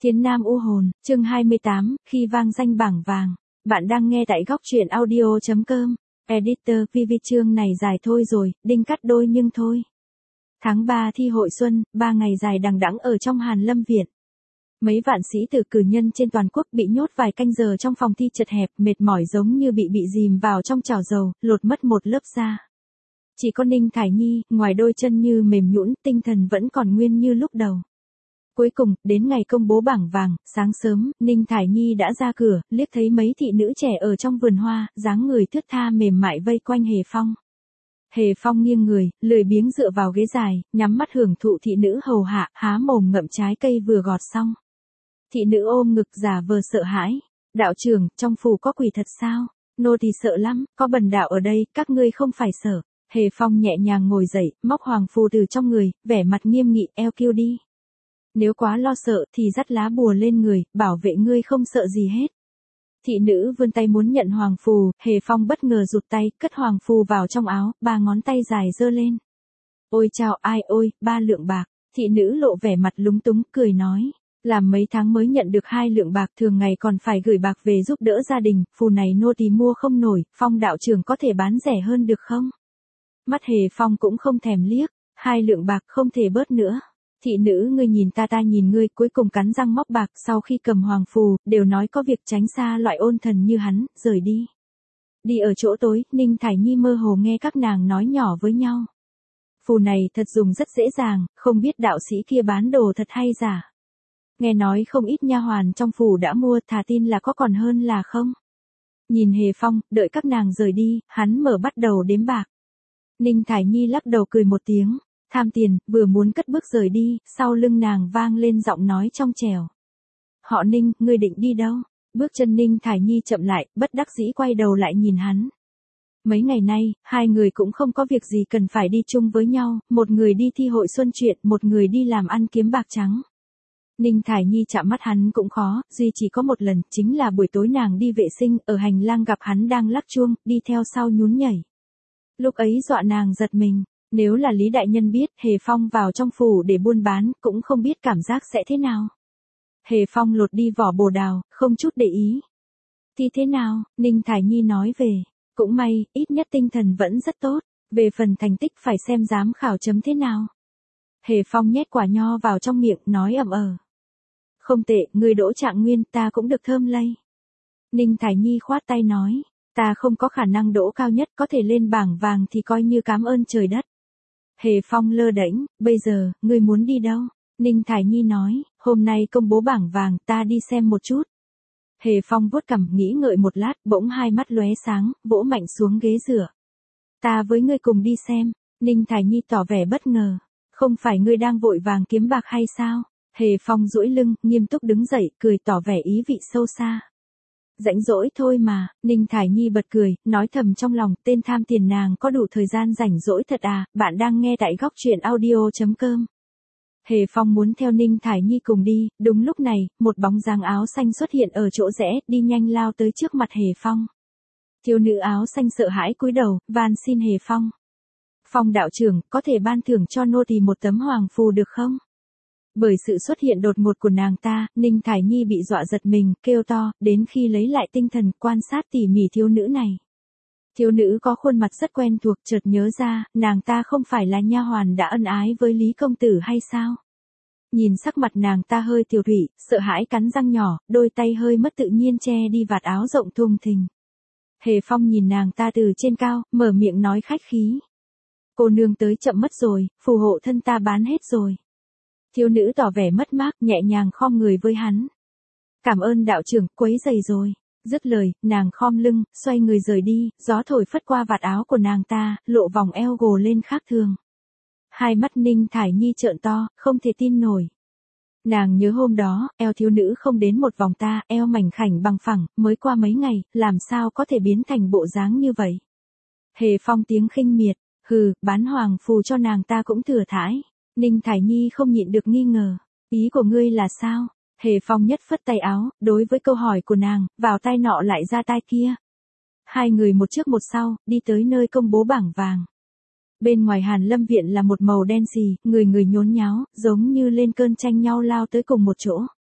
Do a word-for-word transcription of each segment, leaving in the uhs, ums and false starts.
Thiên Nam U Hồn, chương hai mươi tám, khi vang danh bảng vàng. Bạn đang nghe tại góc truyện audio chấm com. Editor vê vê chương này dài thôi rồi, đinh cắt đôi nhưng thôi. Tháng ba thi hội xuân, ba ngày dài đằng đẵng ở trong Hàn Lâm Viện. Mấy vạn sĩ tử cử nhân trên toàn quốc bị nhốt vài canh giờ trong phòng thi chật hẹp, mệt mỏi giống như bị bị dìm vào trong chảo dầu, lột mất một lớp da. Chỉ có Ninh Thải Nhi, ngoài đôi chân như mềm nhũn, tinh thần vẫn còn nguyên như lúc đầu. Cuối cùng, đến ngày công bố bảng vàng, sáng sớm, Ninh Thải Nhi đã ra cửa, liếc thấy mấy thị nữ trẻ ở trong vườn hoa, dáng người thướt tha mềm mại vây quanh Hề Phong. Hề Phong nghiêng người, lười biếng dựa vào ghế dài, nhắm mắt hưởng thụ thị nữ hầu hạ, há mồm ngậm trái cây vừa gọt xong. Thị nữ ôm ngực giả vờ sợ hãi. Đạo trưởng, trong phủ có quỷ thật sao? Nô tỳ sợ lắm, có bần đạo ở đây, các ngươi không phải sợ. Hề Phong nhẹ nhàng ngồi dậy, móc hoàng phù từ trong người, vẻ mặt nghiêm nghị, eo kêu đi. Nếu quá lo sợ thì dắt lá bùa lên người, bảo vệ ngươi không sợ gì hết. Thị nữ vươn tay muốn nhận hoàng phù, Hề Phong bất ngờ rụt tay, cất hoàng phù vào trong áo, ba ngón tay dài giơ lên. Ôi chào ai ôi, ba lượng bạc. Thị nữ lộ vẻ mặt lúng túng, cười nói. Làm mấy tháng mới nhận được hai lượng bạc, thường ngày còn phải gửi bạc về giúp đỡ gia đình, phù này nô tỳ mua không nổi, Phong đạo trưởng có thể bán rẻ hơn được không? Mắt Hề Phong cũng không thèm liếc, hai lượng bạc không thể bớt nữa. Thị nữ ngươi nhìn ta ta nhìn ngươi, cuối cùng cắn răng móc bạc, sau khi cầm hoàng phù, đều nói có việc tránh xa loại ôn thần như hắn, rời đi. Đi ở chỗ tối, Ninh Thải Nhi mơ hồ nghe các nàng nói nhỏ với nhau. Phù này thật dùng rất dễ dàng, không biết đạo sĩ kia bán đồ thật hay giả. Nghe nói không ít nha hoàn trong phủ đã mua, thà tin là có còn hơn là không. Nhìn Hề Phong, đợi các nàng rời đi, hắn mở bắt đầu đếm bạc. Ninh Thải Nhi lắc đầu cười một tiếng. Tham tiền, vừa muốn cất bước rời đi, sau lưng nàng vang lên giọng nói trong trẻo. Họ Ninh, ngươi định đi đâu? Bước chân Ninh Thải Nhi chậm lại, bất đắc dĩ quay đầu lại nhìn hắn. Mấy ngày nay, hai người cũng không có việc gì cần phải đi chung với nhau, một người đi thi hội xuân chuyện, một người đi làm ăn kiếm bạc trắng. Ninh Thải Nhi chạm mắt hắn cũng khó, duy chỉ có một lần, chính là buổi tối nàng đi vệ sinh, ở hành lang gặp hắn đang lắc chuông, đi theo sau nhún nhảy. Lúc ấy dọa nàng giật mình. Nếu là Lý Đại Nhân biết Hề Phong vào trong phủ để buôn bán, cũng không biết cảm giác sẽ thế nào. Hề Phong lột đi vỏ bồ đào, không chút để ý. Thì thế nào, Ninh Thải Nhi nói về. Cũng may, ít nhất tinh thần vẫn rất tốt. Về phần thành tích phải xem giám khảo chấm thế nào. Hề Phong nhét quả nho vào trong miệng, nói ậm ờ. Không tệ, người đỗ trạng nguyên, ta cũng được thơm lây. Ninh Thải Nhi khoát tay nói. Ta không có khả năng đỗ cao nhất, có thể lên bảng vàng thì coi như cảm ơn trời đất. Hề Phong lơ đễnh, bây giờ, ngươi muốn đi đâu? Ninh Thải Nhi nói, hôm nay công bố bảng vàng, ta đi xem một chút. Hề Phong vuốt cằm, nghĩ ngợi một lát, bỗng hai mắt lóe sáng, vỗ mạnh xuống ghế dựa. Ta với ngươi cùng đi xem. Ninh Thải Nhi tỏ vẻ bất ngờ. Không phải ngươi đang vội vàng kiếm bạc hay sao? Hề Phong duỗi lưng, nghiêm túc đứng dậy, cười tỏ vẻ ý vị sâu xa. Rãnh rỗi thôi mà, Ninh Thải Nhi bật cười, nói thầm trong lòng, tên tham tiền nàng có đủ thời gian rảnh rỗi thật à, bạn đang nghe tại góc truyện audio chấm com. Hề Phong muốn theo Ninh Thải Nhi cùng đi, đúng lúc này, một bóng dáng áo xanh xuất hiện ở chỗ rẽ, đi nhanh lao tới trước mặt Hề Phong. Thiếu nữ áo xanh sợ hãi cúi đầu, van xin Hề Phong. Phong đạo trưởng, có thể ban thưởng cho nô tỳ một tấm hoàng phù được không? Bởi sự xuất hiện đột ngột của nàng ta, Ninh Thải Nhi bị dọa giật mình, kêu to, đến khi lấy lại tinh thần, quan sát tỉ mỉ thiếu nữ này. Thiếu nữ có khuôn mặt rất quen thuộc, chợt nhớ ra, nàng ta không phải là nha hoàn đã ân ái với Lý công tử hay sao? Nhìn sắc mặt nàng ta hơi tiểu thủy, sợ hãi cắn răng nhỏ, đôi tay hơi mất tự nhiên che đi vạt áo rộng thùng thình. Hề Phong nhìn nàng ta từ trên cao, mở miệng nói khách khí. Cô nương tới chậm mất rồi, phù hộ thân ta bán hết rồi. Thiếu nữ tỏ vẻ mất mát, nhẹ nhàng khom người với hắn. Cảm ơn đạo trưởng, quấy rầy rồi. Dứt lời, nàng khom lưng, xoay người rời đi, gió thổi phất qua vạt áo của nàng ta, lộ vòng eo gồ lên khác thường. Hai mắt Ninh Thải Nhi trợn to, không thể tin nổi. Nàng nhớ hôm đó, eo thiếu nữ không đến một vòng ta, eo mảnh khảnh bằng phẳng, mới qua mấy ngày, làm sao có thể biến thành bộ dáng như vậy. Hề Phong tiếng khinh miệt, hừ, bán hoàng phù cho nàng ta cũng thừa thãi. Ninh Thải Nhi không nhịn được nghi ngờ. Ý của ngươi là sao? Hề Phong nhất phất tay áo, đối với câu hỏi của nàng, vào tai nọ lại ra tai kia. Hai người một trước một sau, đi tới nơi công bố bảng vàng. Bên ngoài Hàn Lâm Viện là một màu đen xì, người người nhốn nháo, giống như lên cơn tranh nhau lao tới cùng một chỗ.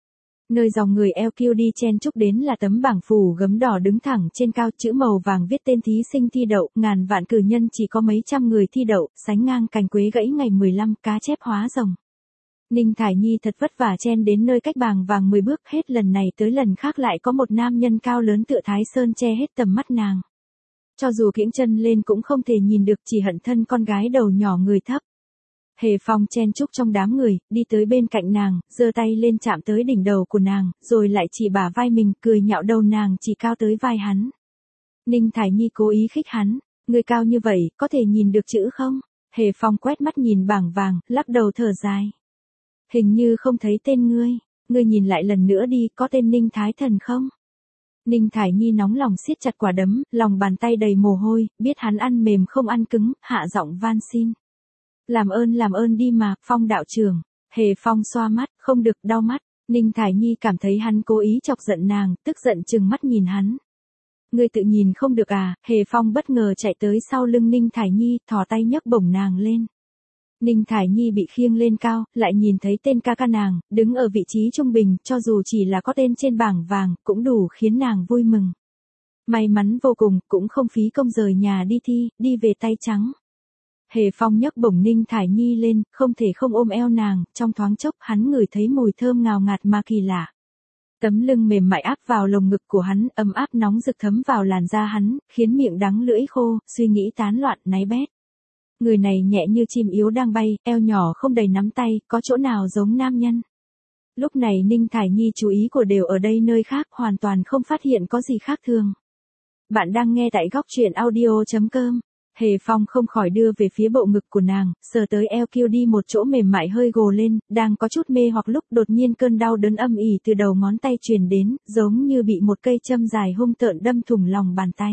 Nơi dòng người eo kiu đi chen chúc đến là tấm bảng phủ gấm đỏ đứng thẳng trên cao, chữ màu vàng viết tên thí sinh thi đậu, ngàn vạn cử nhân chỉ có mấy trăm người thi đậu, sánh ngang cành quế gãy ngày mười lăm, cá chép hóa rồng. Ninh Thải Nhi thật vất vả chen đến nơi cách bảng vàng mười bước, hết lần này tới lần khác lại có một nam nhân cao lớn tựa Thái Sơn che hết tầm mắt nàng. Cho dù kiễng chân lên cũng không thể nhìn được, chỉ hận thân con gái đầu nhỏ người thấp. Hề Phong chen chúc trong đám người, đi tới bên cạnh nàng, giơ tay lên chạm tới đỉnh đầu của nàng, rồi lại chỉ bả vai mình, cười nhạo đầu nàng chỉ cao tới vai hắn. Ninh Thải Nhi cố ý khích hắn, người cao như vậy, có thể nhìn được chữ không? Hề Phong quét mắt nhìn bảng vàng, lắc đầu thở dài. Hình như không thấy tên ngươi, ngươi nhìn lại lần nữa đi, có tên Ninh Thái Thần không? Ninh Thải Nhi nóng lòng siết chặt quả đấm, lòng bàn tay đầy mồ hôi, biết hắn ăn mềm không ăn cứng, hạ giọng van xin. Làm ơn làm ơn đi mà, Phong đạo trưởng. Hề Phong xoa mắt, không được, đau mắt. Ninh Thải Nhi cảm thấy hắn cố ý chọc giận nàng, tức giận trừng mắt nhìn hắn. Ngươi tự nhìn không được à? Hề Phong bất ngờ chạy tới sau lưng Ninh Thải Nhi, thò tay nhấc bổng nàng lên. Ninh Thải Nhi bị khiêng lên cao, lại nhìn thấy tên ca ca nàng, đứng ở vị trí trung bình, cho dù chỉ là có tên trên bảng vàng, cũng đủ khiến nàng vui mừng. May mắn vô cùng, cũng không phí công rời nhà đi thi, đi về tay trắng. Hề Phong nhấc bổng Ninh Thải Nhi lên, không thể không ôm eo nàng, trong thoáng chốc hắn ngửi thấy mùi thơm ngào ngạt mà kỳ lạ. Tấm lưng mềm mại áp vào lồng ngực của hắn, ấm áp nóng rực thấm vào làn da hắn, khiến miệng đắng lưỡi khô, suy nghĩ tán loạn, náy bét. Người này nhẹ như chim yếu đang bay, eo nhỏ không đầy nắm tay, có chỗ nào giống nam nhân. Lúc này Ninh Thải Nhi chú ý của đều ở đây nơi khác, hoàn toàn không phát hiện có gì khác thường. Bạn đang nghe tại góc truyện audio chấm com. Hề Phong không khỏi đưa về phía bộ ngực của nàng, sờ tới eo kiu đi một chỗ mềm mại hơi gồ lên, đang có chút mê hoặc lúc đột nhiên cơn đau đớn âm ỉ từ đầu ngón tay truyền đến, giống như bị một cây châm dài hung tợn đâm thủng lòng bàn tay.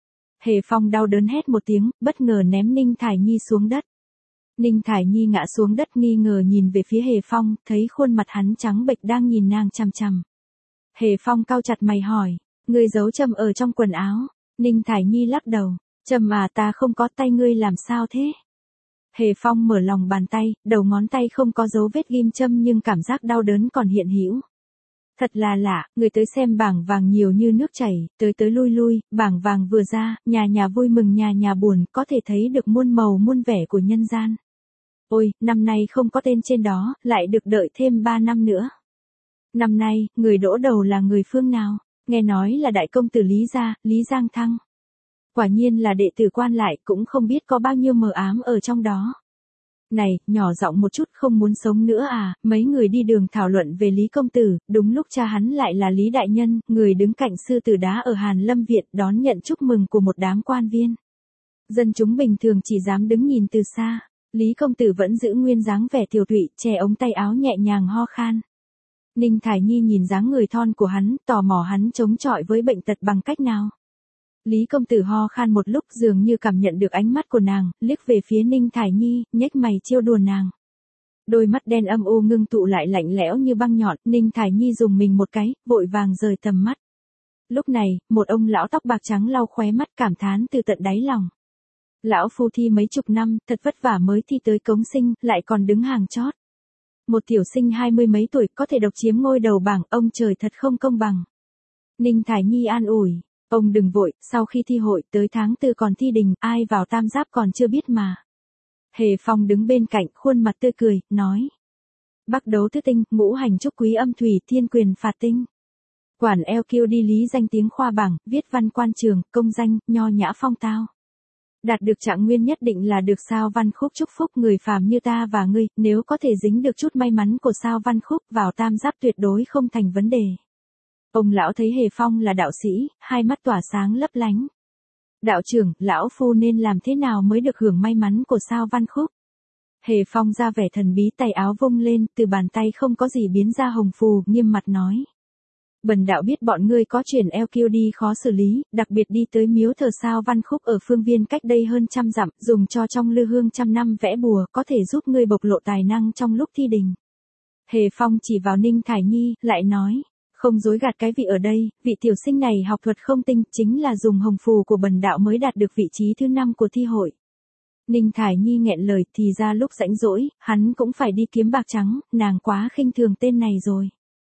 Hề Phong đau đớn hét một tiếng, bất ngờ ném Ninh Thải Nhi xuống đất. Ninh Thải Nhi ngã xuống đất nghi ngờ nhìn về phía Hề Phong, thấy khuôn mặt hắn trắng bệch đang nhìn nàng chằm chằm. Hề Phong cau chặt mày hỏi, ngươi giấu châm ở trong quần áo? Ninh Thải Nhi lắc đầu, châm à, ta không có, tay ngươi làm sao thế? Hề Phong mở lòng bàn tay, đầu ngón tay không có dấu vết ghim châm nhưng cảm giác đau đớn còn hiện hữu. Thật là lạ, người tới xem bảng vàng nhiều như nước chảy, tới tới lui lui, bảng vàng vừa ra, nhà nhà vui mừng nhà nhà buồn, có thể thấy được muôn màu muôn vẻ của nhân gian. Ôi, năm nay không có tên trên đó, lại được đợi thêm ba năm nữa. Năm nay, người đỗ đầu là người phương nào? Nghe nói là đại công tử Lý Gia, Lý Giang Thăng. Quả nhiên là đệ tử quan lại, cũng không biết có bao nhiêu mờ ám ở trong đó. Này, nhỏ giọng một chút, không muốn sống nữa à? Mấy người đi đường thảo luận về Lý công tử, đúng lúc cha hắn lại là Lý đại nhân, người đứng cạnh sư tử đá ở Hàn Lâm Viện, đón nhận chúc mừng của một đám quan viên. Dân chúng bình thường chỉ dám đứng nhìn từ xa. Lý công tử vẫn giữ nguyên dáng vẻ tiều tụy, che ống tay áo nhẹ nhàng ho khan. Ninh Thải Nhi nhìn dáng người thon của hắn, tò mò hắn chống chọi với bệnh tật bằng cách nào. Lý công tử ho khan một lúc, dường như cảm nhận được ánh mắt của nàng, liếc về phía Ninh Thải Nhi, nhếch mày trêu đùa nàng. Đôi mắt đen âm u ngưng tụ lại lạnh lẽo như băng nhọn, Ninh Thải Nhi dùng mình một cái, vội vàng rời tầm mắt. Lúc này, một ông lão tóc bạc trắng lau khóe mắt cảm thán từ tận đáy lòng. Lão phu thi mấy chục năm, thật vất vả mới thi tới cống sinh, lại còn đứng hàng chót. Một tiểu sinh hai mươi mấy tuổi có thể độc chiếm ngôi đầu bảng, ông trời thật không công bằng. Ninh Thải Nhi an ủi, ông đừng vội, sau khi thi hội tới tháng tư còn thi đình, ai vào tam giáp còn chưa biết mà. Hề Phong đứng bên cạnh, khuôn mặt tươi cười, nói. Bắc đấu tứ tinh, ngũ hành trúc quý âm thủy, thiên quyền phạt tinh. Quản eo kiu đi lý danh tiếng khoa bảng, viết văn quan trường, công danh, nho nhã phong tao. Đạt được trạng nguyên nhất định là được sao văn khúc chúc phúc người phàm như ta và ngươi, nếu có thể dính được chút may mắn của sao văn khúc vào tam giáp tuyệt đối không thành vấn đề. Ông lão thấy Hề Phong là đạo sĩ, hai mắt tỏa sáng lấp lánh. Đạo trưởng, lão phu nên làm thế nào mới được hưởng may mắn của sao văn khúc? Hề Phong ra vẻ thần bí, tay áo vung lên, từ bàn tay không có gì biến ra hồng phù, nghiêm mặt nói. Bần đạo biết bọn ngươi có chuyện eo kiu đi khó xử lý, đặc biệt đi tới miếu thờ sao văn khúc ở phương viên cách đây hơn trăm dặm, dùng cho trong lư hương trăm năm vẽ bùa, có thể giúp ngươi bộc lộ tài năng trong lúc thi đình. Hề Phong chỉ vào Ninh Thải Nhi, lại nói, không dối gạt cái vị ở đây, vị tiểu sinh này học thuật không tinh, chính là dùng hồng phù của bần đạo mới đạt được vị trí thứ năm của thi hội. Ninh Thải Nhi nghẹn lời, thì ra lúc rãnh rỗi, hắn cũng phải đi kiếm bạc trắng, nàng quá khinh thường tên này rồi.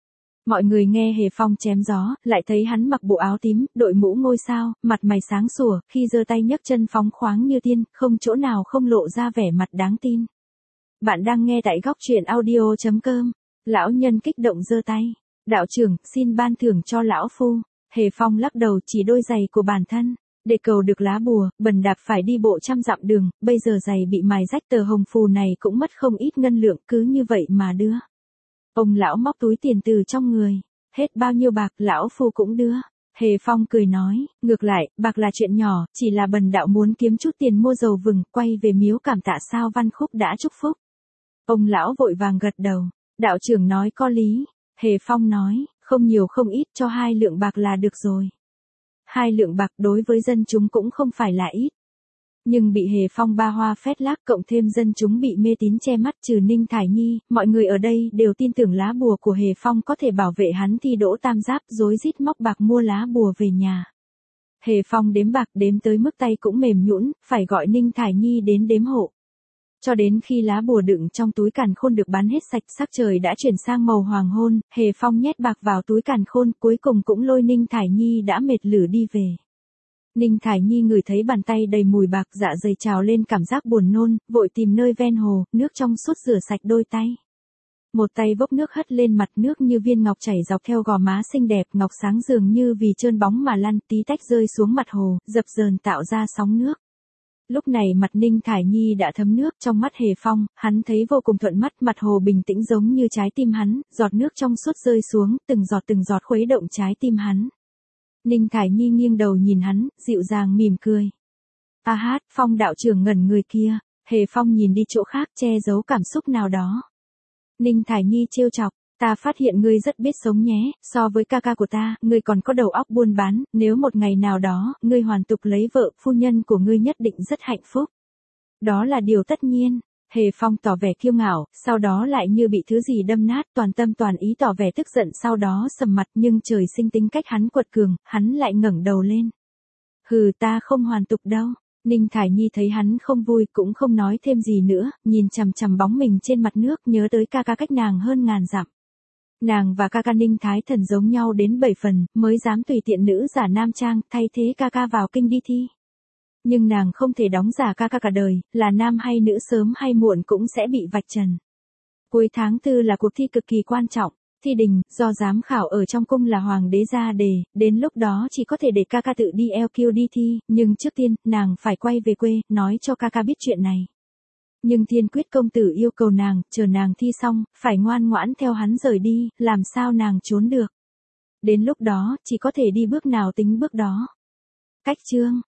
Mọi người nghe Hề Phong chém gió, lại thấy hắn mặc bộ áo tím, đội mũ ngôi sao, mặt mày sáng sủa, khi giơ tay nhấc chân phóng khoáng như tiên, không chỗ nào không lộ ra vẻ mặt đáng tin. Bạn đang nghe tại góc truyện audio chấm com. Lão nhân kích động giơ tay. Đạo trưởng, xin ban thưởng cho lão phu. Hề Phong lắc đầu chỉ đôi giày của bản thân. Để cầu được lá bùa, bần đạp phải đi bộ trăm dặm đường, bây giờ giày bị mài rách tờ hồng phù này cũng mất không ít ngân lượng, cứ như vậy mà đưa. Ông lão móc túi tiền từ trong người. Hết bao nhiêu bạc, lão phu cũng đưa. Hề Phong cười nói, ngược lại, bạc là chuyện nhỏ, chỉ là bần đạo muốn kiếm chút tiền mua dầu vừng, quay về miếu cảm tạ sao Văn Khúc đã chúc phúc. Ông lão vội vàng gật đầu. Đạo trưởng nói có lý. Hề Phong nói, không nhiều không ít, cho hai lượng bạc là được rồi. Hai lượng bạc đối với dân chúng cũng không phải là ít. Nhưng bị Hề Phong ba hoa phét lác, cộng thêm dân chúng bị mê tín che mắt trừ Ninh Thải Nhi, mọi người ở đây đều tin tưởng lá bùa của Hề Phong có thể bảo vệ hắn thi đỗ tam giáp, rối rít móc bạc mua lá bùa về nhà. Hề Phong đếm bạc đếm tới mức tay cũng mềm nhũn, phải gọi Ninh Thải Nhi đến đếm hộ. Cho đến khi lá bùa đựng trong túi càn khôn được bán hết sạch, sắc trời đã chuyển sang màu hoàng hôn, Hề Phong nhét bạc vào túi càn khôn, cuối cùng cũng lôi Ninh Thải Nhi đã mệt lử đi về. Ninh Thải Nhi ngửi thấy bàn tay đầy mùi bạc, dạ dày trào lên cảm giác buồn nôn, vội tìm nơi ven hồ, nước trong suốt rửa sạch đôi tay. Một tay vốc nước hất lên mặt, nước như viên ngọc chảy dọc theo gò má xinh đẹp, ngọc sáng dường như vì trơn bóng mà lăn, tí tách rơi xuống mặt hồ, dập dờn tạo ra sóng nước. Lúc này mặt Ninh Thải Nhi đã thấm nước, trong mắt Hề Phong, hắn thấy vô cùng thuận mắt, mặt hồ bình tĩnh giống như trái tim hắn, giọt nước trong suốt rơi xuống, từng giọt từng giọt khuấy động trái tim hắn. Ninh Thải Nhi nghiêng đầu nhìn hắn, dịu dàng mỉm cười. A hát, Phong đạo trưởng ngẩn người kia. Hề Phong nhìn đi chỗ khác, che giấu cảm xúc nào đó. Ninh Thải Nhi trêu chọc, ta phát hiện ngươi rất biết sống nhé, so với ca ca của ta, ngươi còn có đầu óc buôn bán, nếu một ngày nào đó, ngươi hoàn tục lấy vợ, phu nhân của ngươi nhất định rất hạnh phúc. Đó là điều tất nhiên. Hề Phong tỏ vẻ kiêu ngạo, sau đó lại như bị thứ gì đâm nát, toàn tâm toàn ý tỏ vẻ tức giận, sau đó sầm mặt, nhưng trời sinh tính cách hắn quật cường, hắn lại ngẩng đầu lên. Hừ, ta không hoàn tục đâu. Ninh Thải Nhi thấy hắn không vui cũng không nói thêm gì nữa, nhìn chằm chằm bóng mình trên mặt nước, nhớ tới ca ca cách nàng hơn ngàn dặm. Nàng và ca ca Ninh Thái Thần giống nhau đến bảy phần, mới dám tùy tiện nữ giả nam trang, thay thế ca ca vào kinh đi thi. Nhưng nàng không thể đóng giả ca ca cả đời, là nam hay nữ sớm hay muộn cũng sẽ bị vạch trần. Cuối tháng tư là cuộc thi cực kỳ quan trọng, thi đình, do giám khảo ở trong cung là hoàng đế ra đề, đến lúc đó chỉ có thể để ca ca tự đi eo kiêu đi thi, nhưng trước tiên, nàng phải quay về quê, nói cho ca ca biết chuyện này. Nhưng Thiên Quyết công tử yêu cầu nàng, chờ nàng thi xong, phải ngoan ngoãn theo hắn rời đi, làm sao nàng trốn được. Đến lúc đó, chỉ có thể đi bước nào tính bước đó. Cách chương